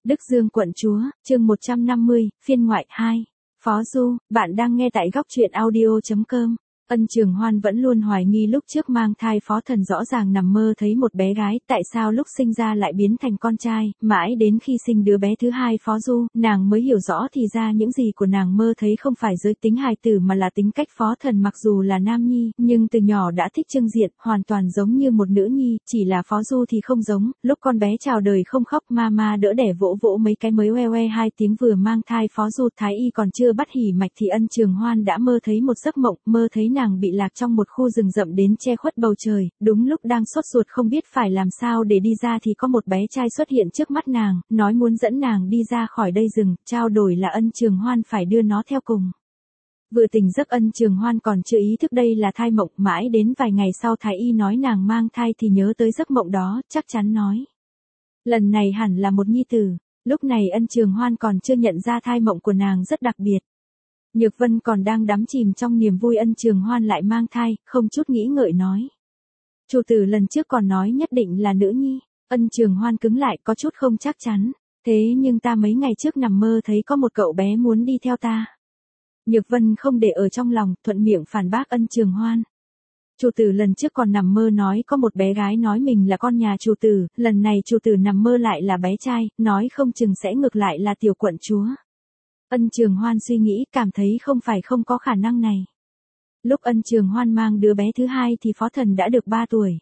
Đức Dương quận chúa, chương 150, phiên ngoại 2. Phó Du, bạn đang nghe tại góc truyện audio.com. Ân Trường Hoan vẫn luôn hoài nghi lúc trước mang thai Phó Thần rõ ràng nằm mơ thấy một bé gái, tại sao lúc sinh ra lại biến thành con trai, mãi đến khi sinh đứa bé thứ hai Phó Du, nàng mới hiểu rõ thì ra những gì của nàng mơ thấy không phải giới tính hài tử mà là tính cách Phó Thần. Mặc dù là nam nhi, nhưng từ nhỏ đã thích trưng diện, hoàn toàn giống như một nữ nhi, chỉ là Phó Du thì không giống, lúc con bé chào đời không khóc, mama đỡ đẻ vỗ vỗ mấy cái mới oe oe 2 tiếng. Vừa mang thai Phó Du, Thái y còn chưa bắt hỉ mạch thì Ân Trường Hoan đã mơ thấy một giấc mộng, mơ thấy nàng bị lạc trong một khu rừng rậm đến che khuất bầu trời, đúng lúc đang sốt ruột không biết phải làm sao để đi ra thì có một bé trai xuất hiện trước mắt nàng, nói muốn dẫn nàng đi ra khỏi đây rừng, trao đổi là Ân Trường Hoan phải đưa nó theo cùng. Vừa tỉnh giấc Ân Trường Hoan còn chưa ý thức đây là thai mộng, mãi đến vài ngày sau Thái y nói nàng mang thai thì nhớ tới giấc mộng đó, chắc chắn nói. Lần này hẳn là một nhi tử, lúc này Ân Trường Hoan còn chưa nhận ra thai mộng của nàng rất đặc biệt. Nhược Vân còn đang đắm chìm trong niềm vui Ân Trường Hoan lại mang thai, không chút nghĩ ngợi nói. Chủ tử lần trước còn nói nhất định là nữ nhi, Ân Trường Hoan cứng lại có chút không chắc chắn, thế nhưng ta mấy ngày trước nằm mơ thấy có một cậu bé muốn đi theo ta. Nhược Vân không để ở trong lòng, thuận miệng phản bác Ân Trường Hoan. Chủ tử lần trước còn nằm mơ nói có một bé gái nói mình là con nhà chủ tử, lần này chủ tử nằm mơ lại là bé trai, nói không chừng sẽ ngược lại là tiểu quận chúa. Ân Trường Hoan suy nghĩ, cảm thấy không phải không có khả năng này. Lúc Ân Trường Hoan mang đứa bé thứ hai thì Phó Thần đã được 3 tuổi.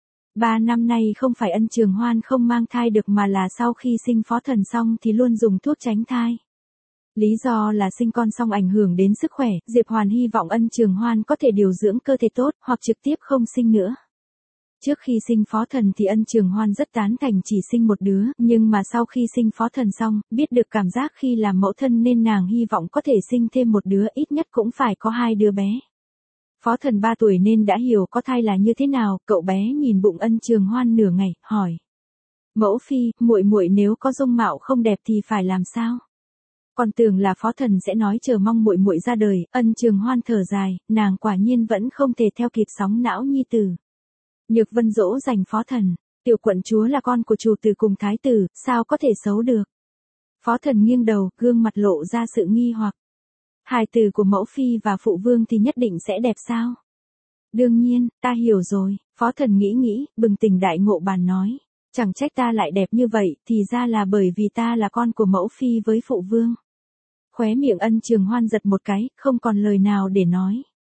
3 năm nay không phải Ân Trường Hoan không mang thai được mà là sau khi sinh Phó Thần xong thì luôn dùng thuốc tránh thai. Lý do là sinh con xong ảnh hưởng đến sức khỏe, Diệp Hoàn hy vọng Ân Trường Hoan có thể điều dưỡng cơ thể tốt, hoặc trực tiếp không sinh nữa. Trước khi sinh Phó Thần thì Ân Trường Hoan rất tán thành chỉ sinh một đứa, nhưng mà sau khi sinh Phó Thần xong, biết được cảm giác khi làm mẫu thân nên nàng hy vọng có thể sinh thêm một đứa, ít nhất cũng phải có 2 đứa bé. Phó Thần 3 tuổi nên đã hiểu có thai là như thế nào, cậu bé nhìn bụng Ân Trường Hoan nửa ngày, hỏi. Mẫu phi, muội muội nếu có dung mạo không đẹp thì phải làm sao? Còn tưởng là Phó Thần sẽ nói chờ mong muội muội ra đời, Ân Trường Hoan thở dài, nàng quả nhiên vẫn không thể theo kịp sóng não nhi tử. Nhược Vân dỗ dành Phó Thần, tiểu quận chúa là con của chủ tử cùng thái tử, sao có thể xấu được? Phó Thần nghiêng đầu, gương mặt lộ ra sự nghi hoặc. Hài tử của mẫu phi và phụ vương thì nhất định sẽ đẹp sao? Đương nhiên, ta hiểu rồi, Phó Thần nghĩ, bừng tỉnh đại ngộ bàn nói. Chẳng trách ta lại đẹp như vậy, thì ra là bởi vì ta là con của mẫu phi với phụ vương. Khóe miệng Ân Trường Hoan giật một cái, không còn lời nào để nói.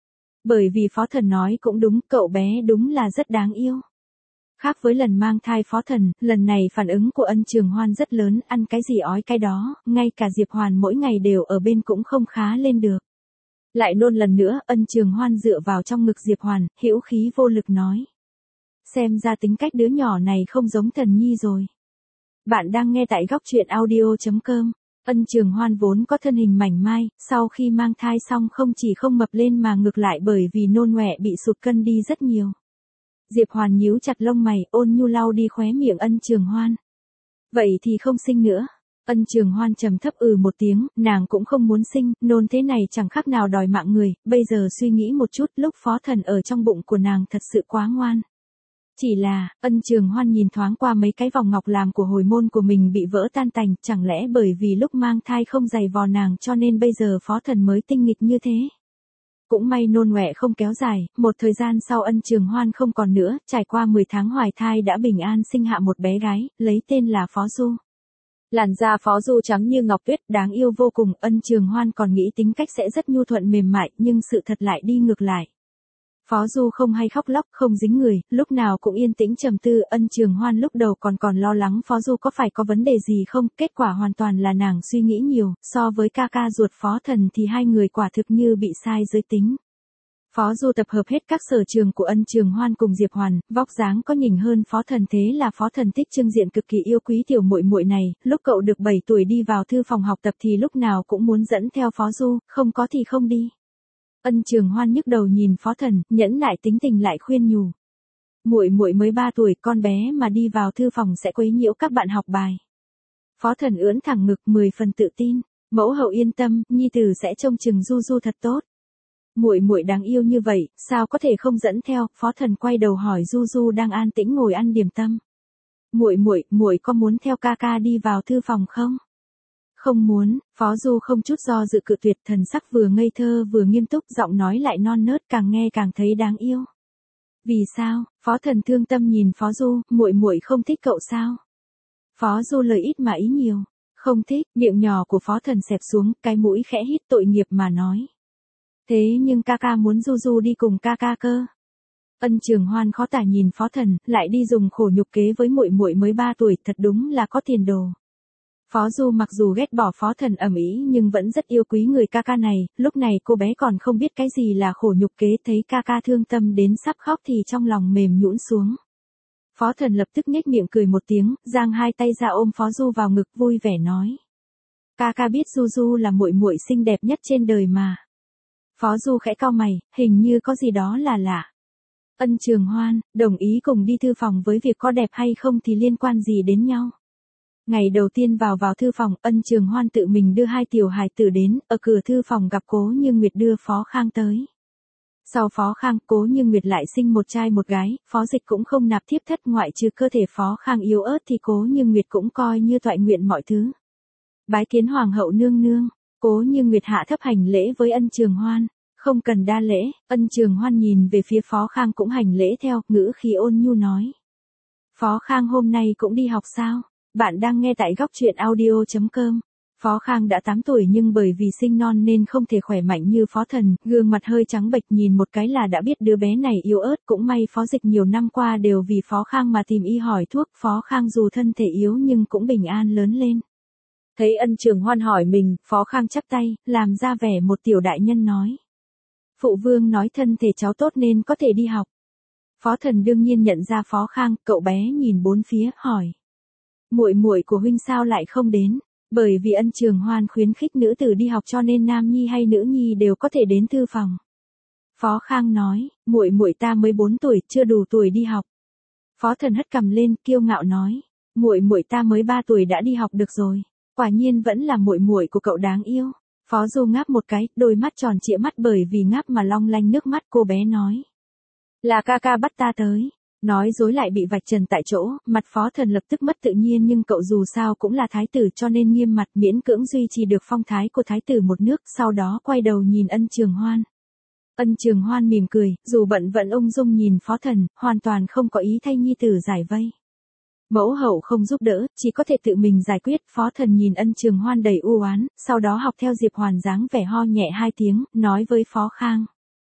Bởi vì Phó Thần nói cũng đúng, cậu bé đúng là rất đáng yêu. Khác với lần mang thai Phó Thần, lần này phản ứng của Ân Trường Hoan rất lớn, ăn cái gì ói cái đó, ngay cả Diệp Hoàn mỗi ngày đều ở bên cũng không khá lên được. Lại nôn lần nữa, Ân Trường Hoan dựa vào trong ngực Diệp Hoàn, hữu khí vô lực nói. Xem ra tính cách đứa nhỏ này không giống Thần Nhi rồi. Bạn đang nghe tại góc truyện audio.com. Ân Trường Hoan vốn có thân hình mảnh mai, sau khi mang thai xong không chỉ không mập lên mà ngược lại bởi vì nôn ọe bị sụt cân đi rất nhiều. Diệp Hoàn nhíu chặt lông mày, ôn nhu lau đi khóe miệng Ân Trường Hoan. Vậy thì không sinh nữa. Ân Trường Hoan trầm thấp một tiếng, nàng cũng không muốn sinh, nôn thế này chẳng khác nào đòi mạng người, bây giờ suy nghĩ một chút, lúc Phó Thần ở trong bụng của nàng thật sự quá ngoan. Chỉ là, Ân Trường Hoan nhìn thoáng qua mấy cái vòng ngọc làm của hồi môn của mình bị vỡ tan tành, chẳng lẽ bởi vì lúc mang thai không giày vò nàng cho nên bây giờ Phó Thần mới tinh nghịch như thế. Cũng may nôn ọe không kéo dài, một thời gian sau Ân Trường Hoan không còn nữa, trải qua 10 tháng hoài thai đã bình an sinh hạ một bé gái, lấy tên là Phó Du. Làn da Phó Du trắng như ngọc tuyết, đáng yêu vô cùng, Ân Trường Hoan còn nghĩ tính cách sẽ rất nhu thuận mềm mại, nhưng sự thật lại đi ngược lại. Phó Du không hay khóc lóc, không dính người, lúc nào cũng yên tĩnh trầm tư, Ân Trường Hoan lúc đầu còn lo lắng Phó Du có phải có vấn đề gì không, kết quả hoàn toàn là nàng suy nghĩ nhiều, so với ca ca ruột Phó Thần thì hai người quả thực như bị sai giới tính. Phó Du tập hợp hết các sở trường của Ân Trường Hoan cùng Diệp Hoàn, vóc dáng có nhỉnh hơn Phó Thần, thế là Phó Thần thích trưng diện cực kỳ yêu quý tiểu muội muội này, lúc cậu được 7 tuổi đi vào thư phòng học tập thì lúc nào cũng muốn dẫn theo Phó Du, không có thì không đi. Ân Trường Hoan nhức đầu nhìn Phó Thần, nhẫn nại tính tình lại khuyên nhủ. Muội muội mới 3 tuổi, con bé mà đi vào thư phòng sẽ quấy nhiễu các bạn học bài. Phó Thần ưỡn thẳng ngực 10 phần tự tin, mẫu hậu yên tâm, nhi tử sẽ trông chừng Du Du thật tốt. Muội muội đáng yêu như vậy, sao có thể không dẫn theo? Phó Thần quay đầu hỏi Du Du đang an tĩnh ngồi ăn điểm tâm. Muội có muốn theo ca ca đi vào thư phòng không? Không muốn, Phó Du không chút do dự cự tuyệt, thần sắc vừa ngây thơ vừa nghiêm túc, giọng nói lại non nớt, càng nghe càng thấy đáng yêu. Vì sao? Phó Thần thương tâm nhìn Phó Du, muội không thích cậu sao? Phó Du lời ít mà ý nhiều, không thích, miệng nhỏ của Phó Thần xẹp xuống, cái mũi khẽ hít tội nghiệp mà nói. Thế nhưng ca ca muốn Du đi cùng ca ca cơ. Ân Trường Hoan khó tả nhìn Phó Thần, lại đi dùng khổ nhục kế với muội mới 3 tuổi, thật đúng là có tiền đồ. Phó Du mặc dù ghét bỏ Phó Thần ầm ĩ nhưng vẫn rất yêu quý người ca ca này, lúc này cô bé còn không biết cái gì là khổ nhục kế, thấy ca ca thương tâm đến sắp khóc thì trong lòng mềm nhũn xuống. Phó Thần lập tức nhếch miệng cười một tiếng, giang hai tay ra ôm Phó Du vào ngực vui vẻ nói. Ca ca biết Du là muội xinh đẹp nhất trên đời mà. Phó Du khẽ cau mày, hình như có gì đó là lạ. Ân Trường Hoan, đồng ý cùng đi thư phòng với việc có đẹp hay không thì liên quan gì đến nhau. Ngày đầu tiên vào thư phòng, Ân Trường Hoan tự mình đưa 2 tiểu hài tử đến, ở cửa thư phòng gặp Cố Như Nguyệt đưa Phó Khang tới. Sau Phó Khang, Cố Như Nguyệt lại sinh một trai một gái, Phó Dịch cũng không nạp thiếp thất, ngoại trừ cơ thể Phó Khang yếu ớt thì Cố Như Nguyệt cũng coi như toại nguyện mọi thứ. Bái kiến Hoàng hậu nương nương, Cố Như Nguyệt hạ thấp hành lễ với Ân Trường Hoan. Không cần đa lễ, Ân Trường Hoan nhìn về phía Phó Khang cũng hành lễ theo, ngữ khí ôn nhu nói. Phó Khang hôm nay cũng đi học sao? Bạn đang nghe tại góc truyện audio.com. Phó Khang đã 8 tuổi nhưng bởi vì sinh non nên không thể khỏe mạnh như Phó Thần, gương mặt hơi trắng bệch, nhìn một cái là đã biết đứa bé này yếu ớt, cũng may Phó Dịch nhiều năm qua đều vì Phó Khang mà tìm y hỏi thuốc, Phó Khang dù thân thể yếu nhưng cũng bình an lớn lên. Thấy Ân Trường Hoan hỏi mình, Phó Khang chắp tay, làm ra vẻ một tiểu đại nhân nói. Phụ vương nói thân thể cháu tốt nên có thể đi học. Phó Thần đương nhiên nhận ra Phó Khang, cậu bé nhìn bốn phía, hỏi. Muội của huynh sao lại không đến? Bởi vì Ân Trường Hoan khuyến khích nữ tử đi học cho nên nam nhi hay nữ nhi đều có thể đến thư phòng. Phó Khang nói, muội ta mới 4 tuổi, chưa đủ tuổi đi học. Phó Thần hất cằm lên, kiêu ngạo nói, muội ta mới 3 tuổi đã đi học được rồi, quả nhiên vẫn là muội của cậu đáng yêu. Phó Du ngáp một cái, đôi mắt tròn trịa mắt bởi vì ngáp mà long lanh nước mắt, cô bé nói. Là ca ca bắt ta tới. Nói dối lại bị vạch trần tại chỗ, mặt Phó Thần lập tức mất tự nhiên nhưng cậu dù sao cũng là thái tử cho nên nghiêm mặt, miễn cưỡng duy trì được phong thái của thái tử một nước, sau đó quay đầu nhìn Ân Trường Hoan. Ân Trường Hoan mỉm cười, dù bận vẫn ung dung nhìn Phó Thần, hoàn toàn không có ý thay nhi tử giải vây. Mẫu hậu không giúp đỡ, chỉ có thể tự mình giải quyết. Phó Thần nhìn Ân Trường Hoan đầy u oán, sau đó học theo Diệp Hoàn dáng vẻ ho nhẹ 2 tiếng, nói với Phó Khang.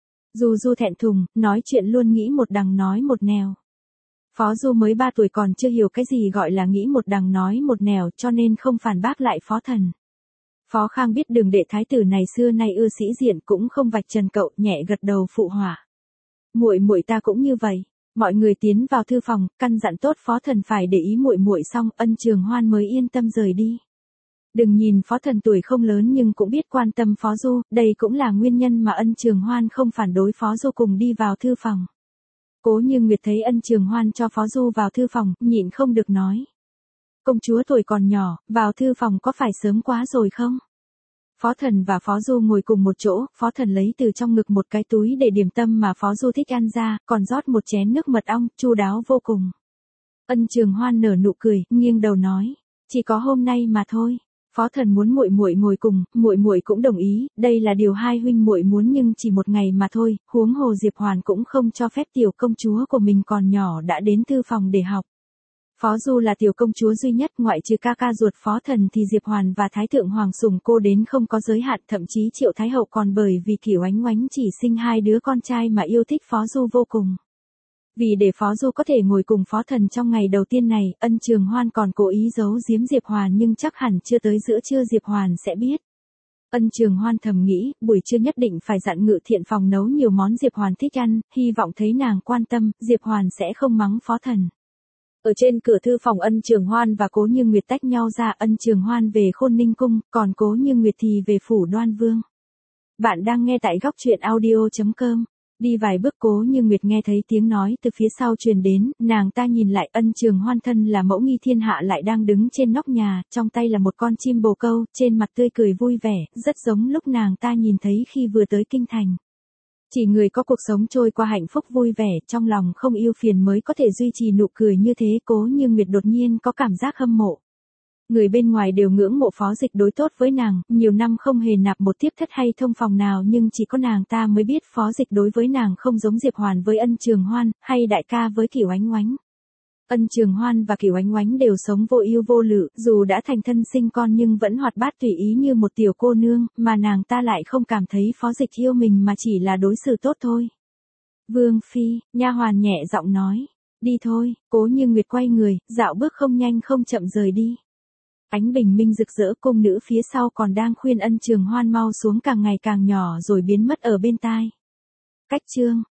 Du thẹn thùng, nói chuyện luôn nghĩ một đằng nói một nẻo. Phó Du mới 3 tuổi còn chưa hiểu cái gì gọi là nghĩ một đằng nói một nẻo cho nên không phản bác lại Phó Thần. Phó Khang biết đường đệ thái tử này xưa nay ưa sĩ diện cũng không vạch trần cậu, nhẹ gật đầu phụ họa. Muội ta cũng như vậy. Mọi người tiến vào thư phòng, căn dặn tốt Phó Thần phải để ý muội xong, Ân Trường Hoan mới yên tâm rời đi. Đừng nhìn Phó Thần tuổi không lớn nhưng cũng biết quan tâm Phó Du, đây cũng là nguyên nhân mà Ân Trường Hoan không phản đối Phó Du cùng đi vào thư phòng. Cố Như Nguyệt thấy Ân Trường Hoan cho Phó Du vào thư phòng, nhịn không được nói. Công chúa tuổi còn nhỏ, vào thư phòng có phải sớm quá rồi không? Phó Thần và Phó Du ngồi cùng một chỗ, Phó Thần lấy từ trong ngực một cái túi để điểm tâm mà Phó Du thích ăn ra, còn rót một chén nước mật ong, chu đáo vô cùng. Ân Trường Hoan nở nụ cười, nghiêng đầu nói, chỉ có hôm nay mà thôi. Phó Thần muốn muội ngồi cùng, muội cũng đồng ý, đây là điều hai huynh muội muốn nhưng chỉ một ngày mà thôi, huống hồ Diệp Hoàn cũng không cho phép tiểu công chúa của mình còn nhỏ đã đến thư phòng để học. Phó Du là tiểu công chúa duy nhất, ngoại trừ ca ca ruột Phó Thần thì Diệp Hoàn và Thái thượng hoàng sủng cô đến không có giới hạn, thậm chí Triệu Thái hậu còn bởi vì Kỷ Oánh Oánh chỉ sinh 2 đứa con trai mà yêu thích Phó Du vô cùng. Vì để Phó Du có thể ngồi cùng Phó Thần trong ngày đầu tiên này, Ân Trường Hoan còn cố ý giấu giếm Diệp Hoàn nhưng chắc hẳn chưa tới giữa trưa Diệp Hoàn sẽ biết. Ân Trường Hoan thầm nghĩ, buổi trưa nhất định phải dặn Ngự Thiện phòng nấu nhiều món Diệp Hoàn thích ăn, hy vọng thấy nàng quan tâm, Diệp Hoàn sẽ không mắng Phó Thần. Ở trên cửa thư phòng Ân Trường Hoan và Cố Như Nguyệt tách nhau ra, Ân Trường Hoan về Khôn Ninh cung, còn Cố Như Nguyệt thì về phủ Đoan Vương. Bạn đang nghe tại góc truyện audio.com. Đi vài bước Cố Như Nguyệt nghe thấy tiếng nói từ phía sau truyền đến, nàng ta nhìn lại, Ân Trường Hoan thân là mẫu nghi thiên hạ lại đang đứng trên nóc nhà, trong tay là một con chim bồ câu, trên mặt tươi cười vui vẻ, rất giống lúc nàng ta nhìn thấy khi vừa tới kinh thành. Chỉ người có cuộc sống trôi qua hạnh phúc vui vẻ, trong lòng không yêu phiền mới có thể duy trì nụ cười như thế. Cố Như Nguyệt đột nhiên có cảm giác hâm mộ. Người bên ngoài đều ngưỡng mộ Phó Dịch đối tốt với nàng, nhiều năm không hề nạp một tiếp thất hay thông phòng nào, nhưng chỉ có nàng ta mới biết Phó Dịch đối với nàng không giống Diệp Hoàn với Ân Trường Hoan, hay đại ca với Kiều Ánh Oánh. Ân Trường Hoan và Kiều Ánh Oánh đều sống vô ưu vô lự, dù đã thành thân sinh con nhưng vẫn hoạt bát tùy ý như một tiểu cô nương, mà nàng ta lại không cảm thấy Phó Dịch yêu mình mà chỉ là đối xử tốt thôi. Vương phi, nha hoàn nhẹ giọng nói, đi thôi. Cố Như Nguyệt quay người, dạo bước không nhanh không chậm rời đi. Ánh bình minh rực rỡ, cung nữ phía sau còn đang khuyên Ân Trường Hoan mau xuống càng ngày càng nhỏ rồi biến mất ở bên tai. Cách chương